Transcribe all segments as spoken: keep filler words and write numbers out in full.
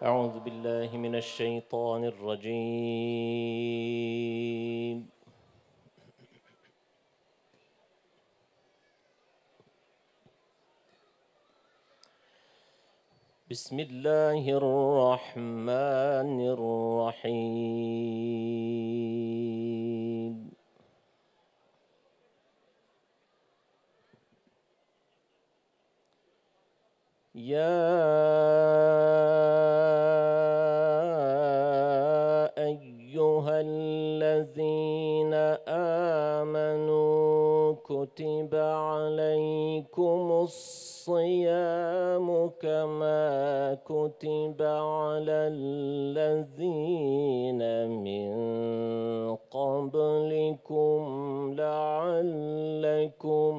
أعوذ بالله من الشيطان الرجيم. بسم الله الرحمن الرحيم. يا أيها الذين آمنوا كتب عليكم الصيام كما كتب على الذين من قبلكم لعلكم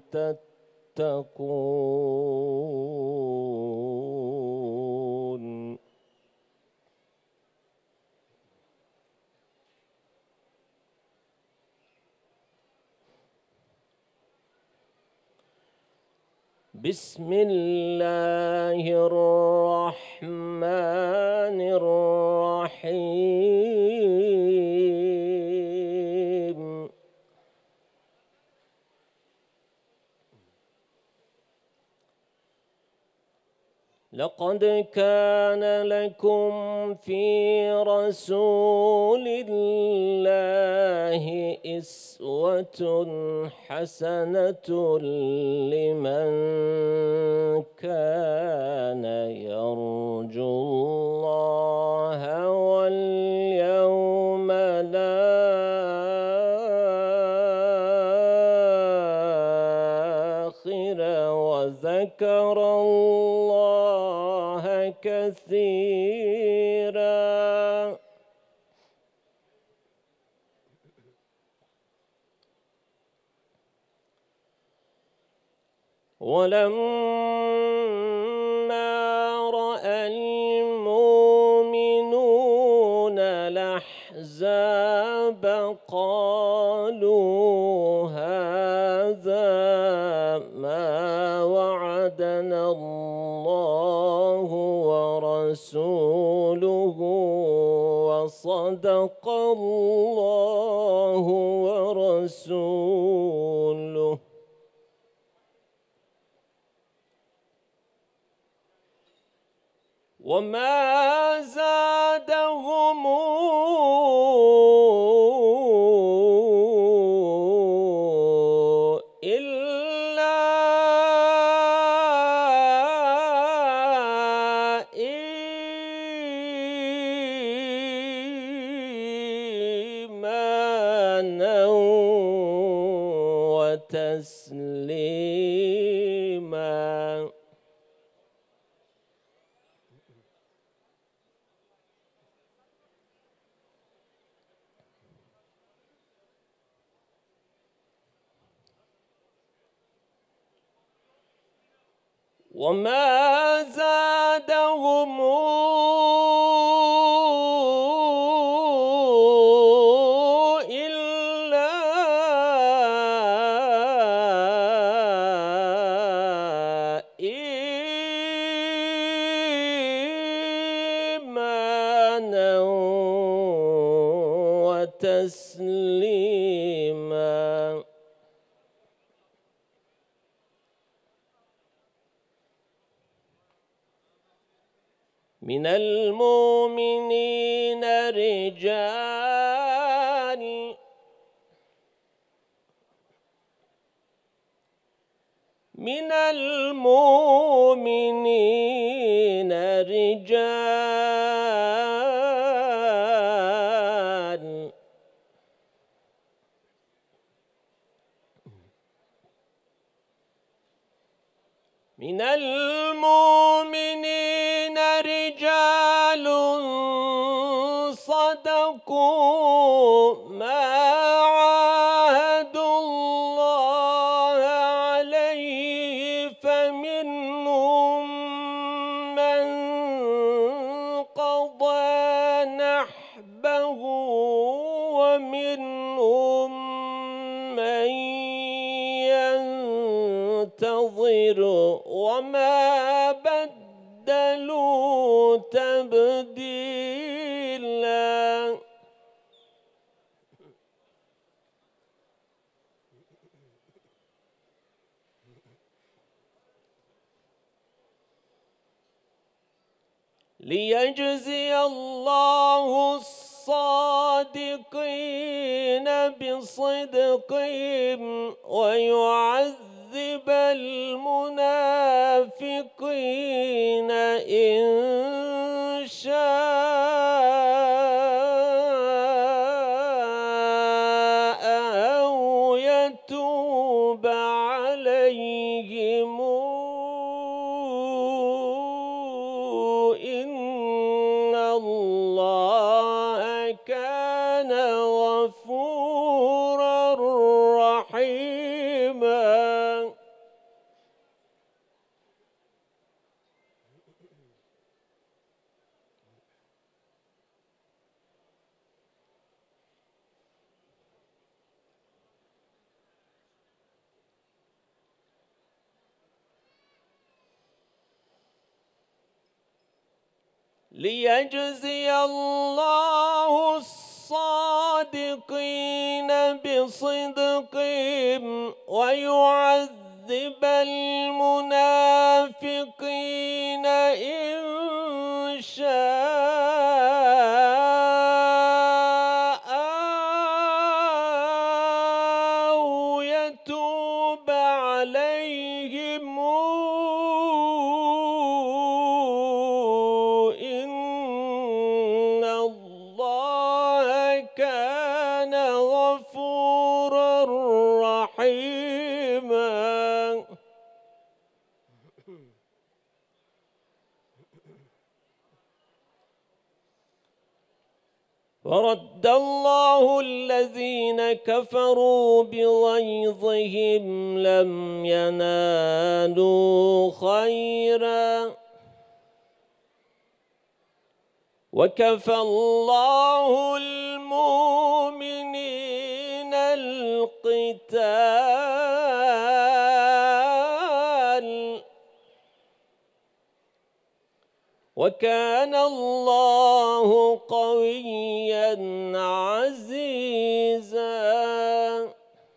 تتقون. بسم الله الرحمن الرحيم. لقد كان لكم في رسول الله أسوة حسنة لمن كان يرجو الله واليوم الآخر وذكر الله كثيرا. ولما رأى المؤمنون الأحزاب قالوا هذا ما وعدنا الله ورسوله وصدق الله ورسوله. وما زادهم إلا إيمانا وتسليما. وما زادهم إلا إيمانا وتسليما. من المؤمنين رجال من المؤمنين رجال من المؤمنين رجال صدقوا ما عاهدوا الله عليه فمنهم من قضى نحبه ومنهم من ينتظر وما بدلوا تبديلا. ليجزي الله الصادقين بصدقهم ويعذب المنافقين إن شاء أو يتوب عليهم إن الله كان غفورا رحيما. ليجزي الله الصادقين بصدقهم ويعذب المنافقين إن شاء أو يتوب عليهم إن الله كان غفورا رحيما. ورد الله الذين كفروا بغيظهم لم ينالوا خيرا وكفى الله المؤمنين القتال وكان الله قويا عزيزا.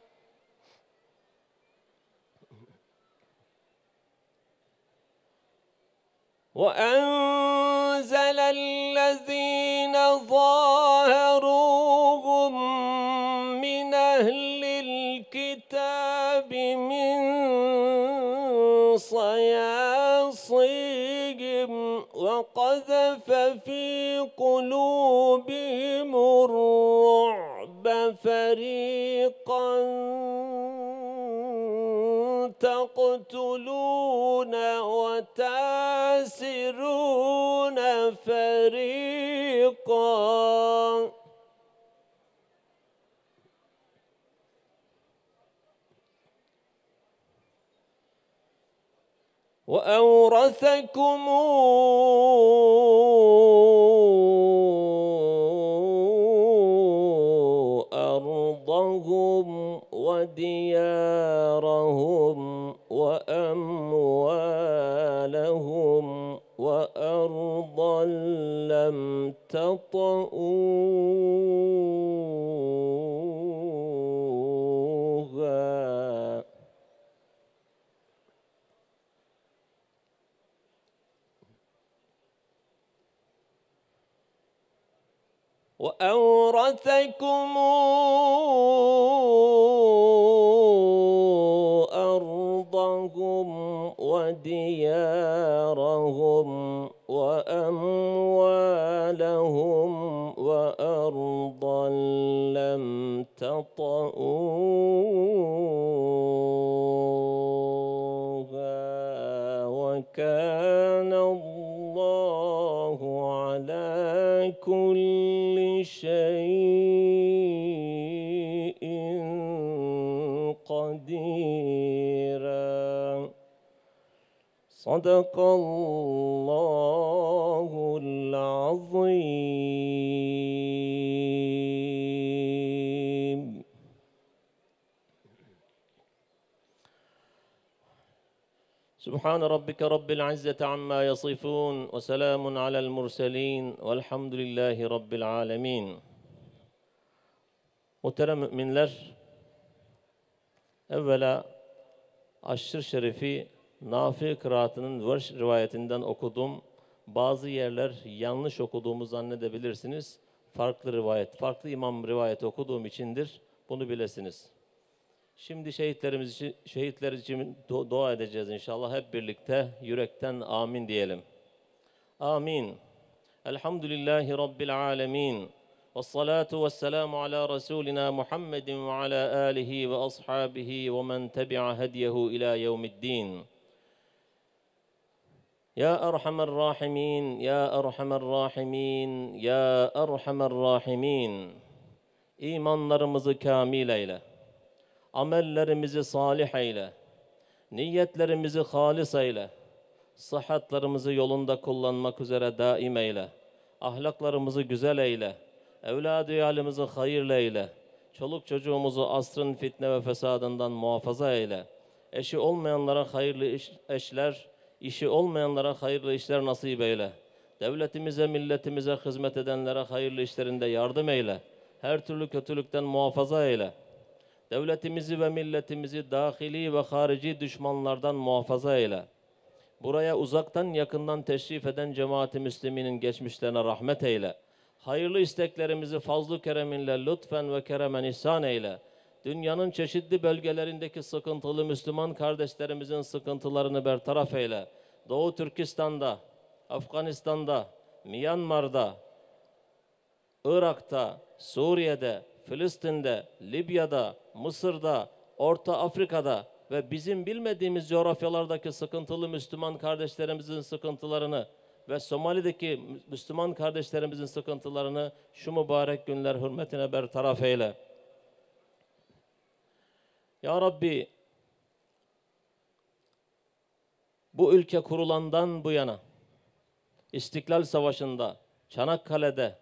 وأنزل الذين ظاهروهم من أهل الكتاب من صياصيهم وقذف في قلوبهم الرعب فريقا تقتلون وتاسرون فريقا وأورثكم أرضهم وديارهم وأموالهم وأرضا لم تطئوها وأورثكم أرضهم وديارهم وأموالهم وأرضا لم تطئوها وكان الله على كل شيء قديرا. صدق الله العظيم. سبحان ربك رب العزة عما يصفون وسلام على المرسلين والحمد لله رب العالمين. Muhterem müminler, evvela Aşr-ı Şerif'i Nafi kıraatının Varş rivayetinden okudum. Bazı yerler yanlış okuduğumu zannedebilirsiniz. Farklı rivayet, farklı imam rivayeti okuduğum içindir. Bunu bilesiniz. Şimdi şehitlerimiz için, şehitler için dua edeceğiz inşallah. Hep birlikte yürekten amin diyelim. Amin. Elhamdülillahi Rabbil alemin. Vessalatu vesselamu ala Resulina Muhammedin ve ala alihi ve ashabihi ve men tebi'a hediyehu ila yevmiddin. Ya Erhamer Rahimin, Ya Erhamer Rahimin, Ya Erhamer Rahimin. İmanlarımızı kamil eyle. Amellerimizi salih eyle. Niyetlerimizi halis eyle. Sıhhatlarımızı yolunda kullanmak üzere daim eyle. Ahlaklarımızı güzel eyle. Evlad-ı iyalimizi hayırlı eyle. Çoluk çocuğumuzu asrın fitne ve fesadından muhafaza eyle. Eşi olmayanlara hayırlı iş, eşler, işi olmayanlara hayırlı işler nasip eyle. Devletimize, milletimize hizmet edenlere hayırlı işlerinde yardım eyle. Her türlü kötülükten muhafaza eyle. Devletimizi ve milletimizi dahili ve harici düşmanlardan muhafaza eyle. Buraya uzaktan yakından teşrif eden cemaat-i müsliminin geçmişlerine rahmet eyle. Hayırlı isteklerimizi fazl-ı kereminle lütfen ve keremen ihsan eyle. Dünyanın çeşitli bölgelerindeki sıkıntılı Müslüman kardeşlerimizin sıkıntılarını bertaraf eyle. Doğu Türkistan'da, Afganistan'da, Myanmar'da, Irak'ta, Suriye'de, Filistin'de, Libya'da, Mısır'da, Orta Afrika'da ve bizim bilmediğimiz coğrafyalardaki sıkıntılı Müslüman kardeşlerimizin sıkıntılarını ve Somali'deki Müslüman kardeşlerimizin sıkıntılarını şu mübarek günler hürmetine bertaraf eyle. Ya Rabbi, bu ülke kurulandan bu yana, İstiklal Savaşı'nda, Çanakkale'de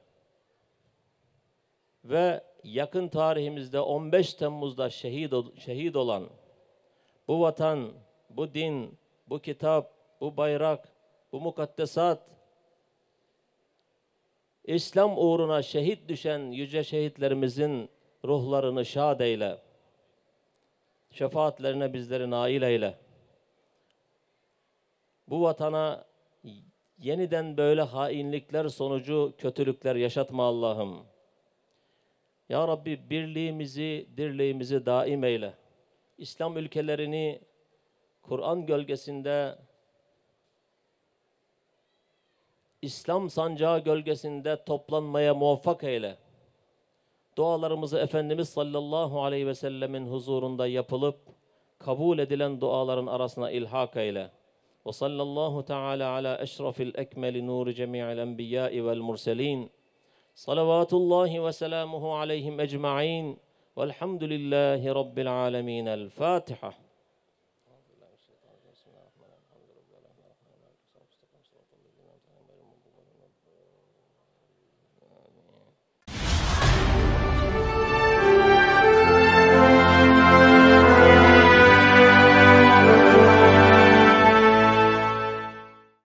ve yakın tarihimizde on beş Temmuz'da şehit, şehit olan bu vatan, bu din, bu kitap, bu bayrak, bu mukaddesat, İslam uğruna şehit düşen yüce şehitlerimizin ruhlarını şad eyle. Şefaatlerine bizleri nail eyle. Bu vatana yeniden böyle hainlikler sonucu kötülükler yaşatma Allah'ım. Ya Rabbi, birliğimizi, dirliğimizi daim eyle. İslam ülkelerini Kur'an gölgesinde, İslam sancağı gölgesinde toplanmaya muvaffak eyle. Dualarımızı Efendimiz sallallahu aleyhi ve sellemin huzurunda yapılıp kabul edilen duaların arasına ilhak eyle. Ve sallallahu teala ala eşrafil ekmeli nuri cemi'il enbiyai vel murselin. Salavatullahi ve selamuhu aleyhim ecma'in. Velhamdülillahi rabbil alemin. El Fatiha.